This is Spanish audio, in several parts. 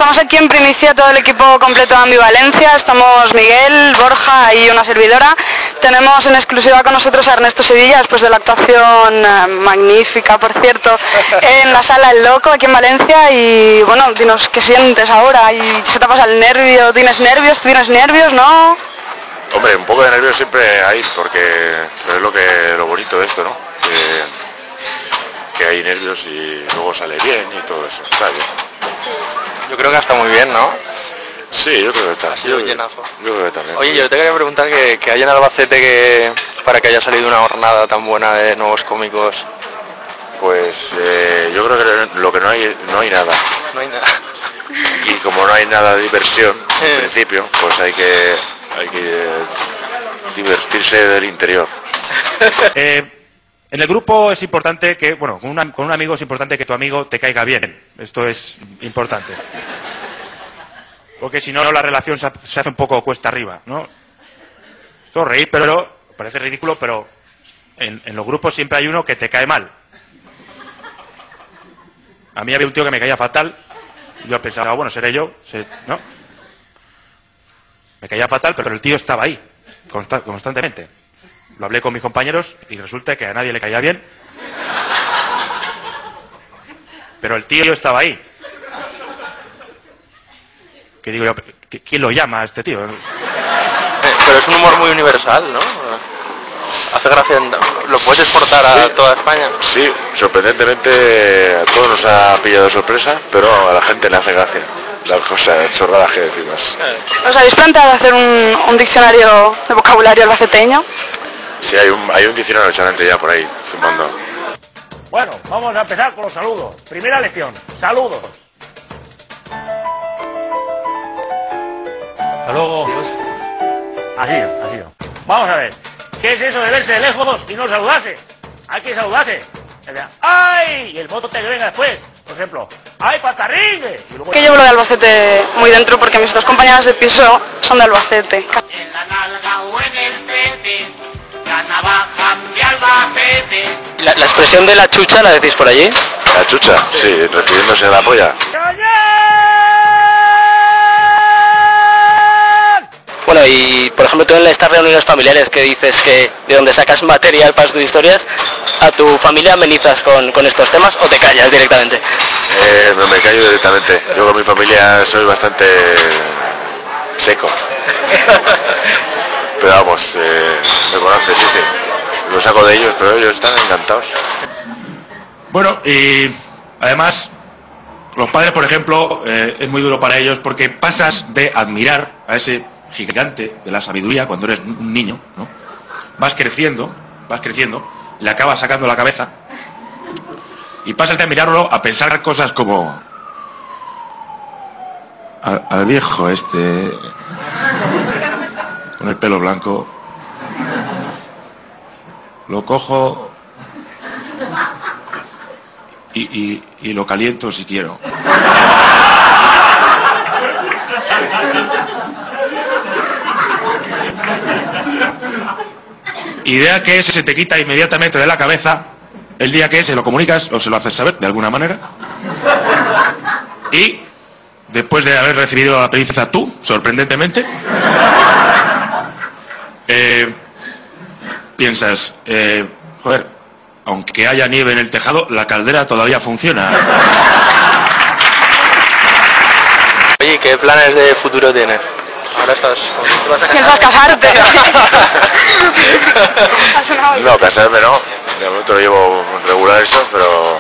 estamos aquí en primicia todo el equipo completo de Ambivalencia. Estamos Miguel, Borja y una servidora. Tenemos en exclusiva con nosotros a Ernesto Sevilla, después de la actuación magnífica, por cierto, en la Sala El Loco, aquí en Valencia. Y bueno, dinos qué sientes ahora. ¿Y se te pasa el nervio? ¿Tienes nervios? ¿Tú tienes nervios, no? Hombre, un poco de nervios siempre hay, porque es lo bonito de esto, ¿no? Que hay nervios y luego sale bien y todo eso, está bien. Yo creo que está muy bien, ¿no? Sí, yo creo que está. Ha sido un llenazo. Yo creo que también. Oye, yo te quería preguntar que hay en Albacete para que haya salido una jornada tan buena de nuevos cómicos. Pues yo creo que lo que no hay nada. No hay nada. Y como no hay nada de diversión, en principio, pues hay que divertirse del interior. En el grupo es importante que, bueno, con un amigo es importante que tu amigo te caiga bien. Esto es importante. Porque si no, la relación se hace un poco cuesta arriba, ¿no? Esto reír, pero parece ridículo, pero en los grupos siempre hay uno que te cae mal. A mí había un tío que me caía fatal. Yo pensaba, bueno, seré yo, ¿no? Me caía fatal, pero el tío estaba ahí, constantemente. Lo hablé con mis compañeros y resulta que a nadie le caía bien. Pero el tío estaba ahí. Que digo yo, ¿quién lo llama a este tío? Pero es un humor muy universal, ¿no? Hace gracia, ¿lo puedes exportar a toda España? Sí, sorprendentemente a todos nos ha pillado de sorpresa, pero a la gente le hace gracia las cosas chorradas que decimos. ¿Os habéis planteado hacer un diccionario de vocabulario albaceteño? Sí, hay un diccionario solamente ya por ahí, zumbando. Bueno, vamos a empezar con los saludos. Primera lección, saludos. Hasta luego. Así no. Vamos a ver. ¿Qué es eso de verse de lejos y no saludarse? Hay que saludarse. ¡Ay! Y el voto te venga después. Por ejemplo, ¡ay, patarrigue! Luego... Que llevo lo de Albacete muy dentro porque mis dos compañeras de piso son de Albacete. En la nalga o en el tete, la navaja de Albacete. La expresión de la chucha la decís por allí. La chucha, sí, refiriéndose a la polla. Bueno, y por ejemplo tú en estas reuniones familiares que dices que de donde sacas material para tus historias, ¿a tu familia amenizas con estos temas o te callas directamente? Me callo directamente. Yo con mi familia soy bastante seco. Pero vamos, me conoces, sí. Lo saco de ellos, pero ellos están encantados. Bueno, y además, los padres, por ejemplo, es muy duro para ellos porque pasas de admirar a ese gigante de la sabiduría cuando eres un niño, ¿no? Vas creciendo, le acabas sacando la cabeza y pasas de mirarlo a pensar cosas como al viejo este con el pelo blanco lo cojo y lo caliento si quiero. Idea que se te quita inmediatamente de la cabeza el día que se lo comunicas o se lo haces saber de alguna manera. Y después de haber recibido la princesa tú, sorprendentemente, piensas, joder, aunque haya nieve en el tejado, la caldera todavía funciona. Oye, ¿qué planes de futuro tienes? Ahora ¿Piensas casarte? No, casarme no. De momento lo llevo regular eso, pero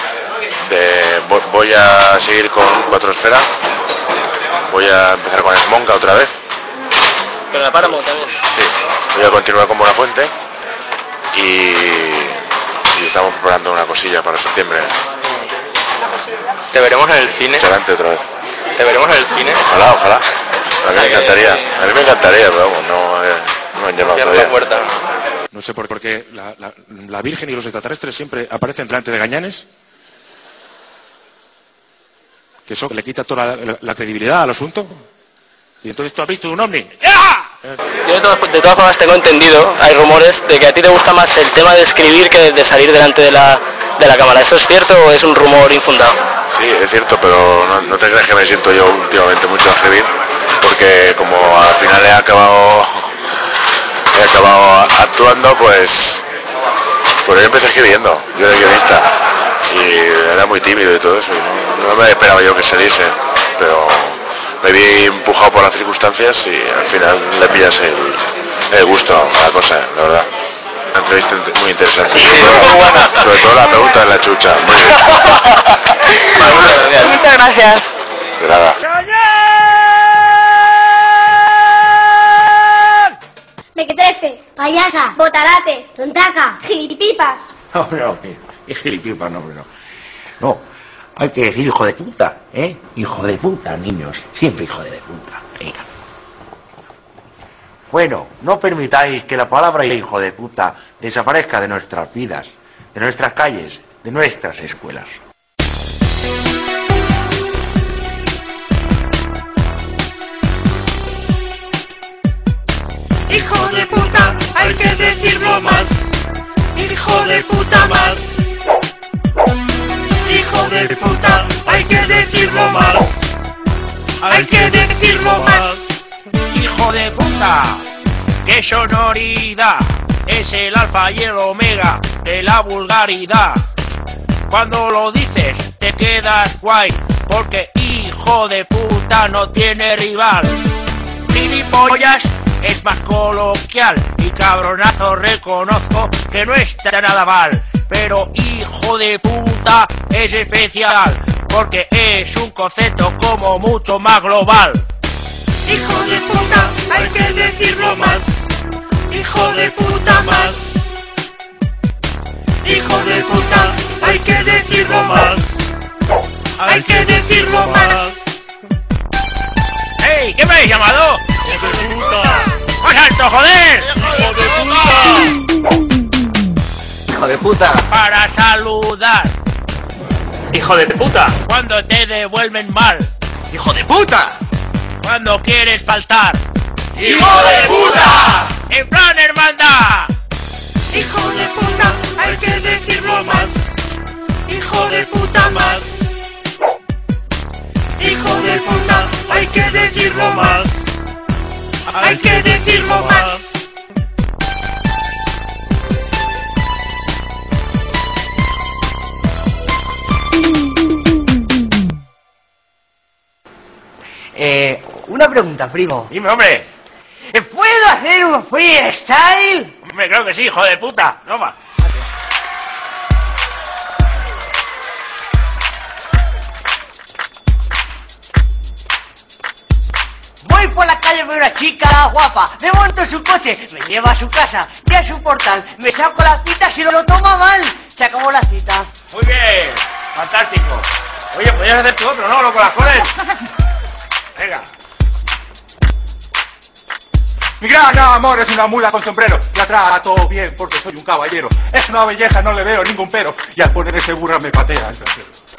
voy a seguir con Cuatro Esferas. Voy a empezar con Esmonga otra vez. ¿Pero la Páramo también? Sí, voy a continuar con Buenafuente y estamos preparando una cosilla para septiembre. ¿Te veremos en el cine? Chalante otra vez. ¿Te veremos en el cine? Ojalá. A mí me encantaría, pero vamos, no me han llamado todavía. No sé por qué la Virgen y los extraterrestres siempre aparecen delante de gañanes. Que eso le quita toda la credibilidad al asunto. Y entonces tú has visto un ovni. ¡Ya! Yo de todas formas tengo entendido, hay rumores de que a ti te gusta más el tema de escribir que de salir delante de la cámara. ¿Eso es cierto o es un rumor infundado? Sí, es cierto, pero no te creas que me siento yo últimamente mucho a escribir, porque como al final he acabado actuando, pues yo empecé escribiendo, yo de guionista, y era muy tímido y todo eso, y no me esperaba yo que saliese, pero me vi empujado por las circunstancias y al final le pillas el gusto a la cosa, la verdad. Una entrevista muy interesante, sobre todo la pregunta de la chucha. Muy bien. Muchas gracias. De nada. Mequetrefe, payasa, botarate, tontaca, gilipipas. No, es gilipipas, no. No, hay que decir hijo de puta, ¿eh? Hijo de puta, niños, siempre hijo de puta. Venga. Bueno, no permitáis que la palabra hijo de puta desaparezca de nuestras vidas, de nuestras calles, de nuestras escuelas. Hijo de puta, hay que decirlo más. Hijo de puta más. Hijo de puta, hay que decirlo más. Hay que decirlo más. ¡Hijo de puta! ¡Qué sonoridad! Es el alfa y el omega de la vulgaridad. Cuando lo dices te quedas guay, porque hijo de puta no tiene rival. Gilipollas es más coloquial y cabronazo reconozco que no está nada mal. Pero hijo de puta es especial, porque es un concepto como mucho más global. Hijo de puta, hay que decirlo más. Hijo de puta más. Hijo de puta, hay que decirlo más. Hay que decirlo más. ¡Ey! ¿Qué me habéis llamado? ¡Hijo de puta! ¡Más alto, joder! ¡Hijo de puta! Hijo de puta. Para saludar Hijo de puta. cuando te devuelven mal, Hijo de puta. cuando quieres faltar, ¡Hijo de puta! en plan hermandad. Hijo de puta, hay que decirlo más. Hijo de puta más. Hijo de puta, hay que decirlo más. Hay que decirlo más. Una pregunta, primo. Dime, hombre. ¿Puedo hacer un freestyle? Hombre, creo que sí, hijo de puta. Toma. Voy por la calle, veo una chica guapa, me monto en su coche, me lleva a su casa, y a su portal, me saco la cita si no lo toma mal. Se acabó la cita. Muy bien. Fantástico. Oye, podrías hacer tú otro, ¿no? Lo con las flores. Venga. Mi gran amor es una mula con sombrero. La trato bien porque soy un caballero. Es una belleza, no le veo ningún pero. Y al poner ese burra me patea el trasero.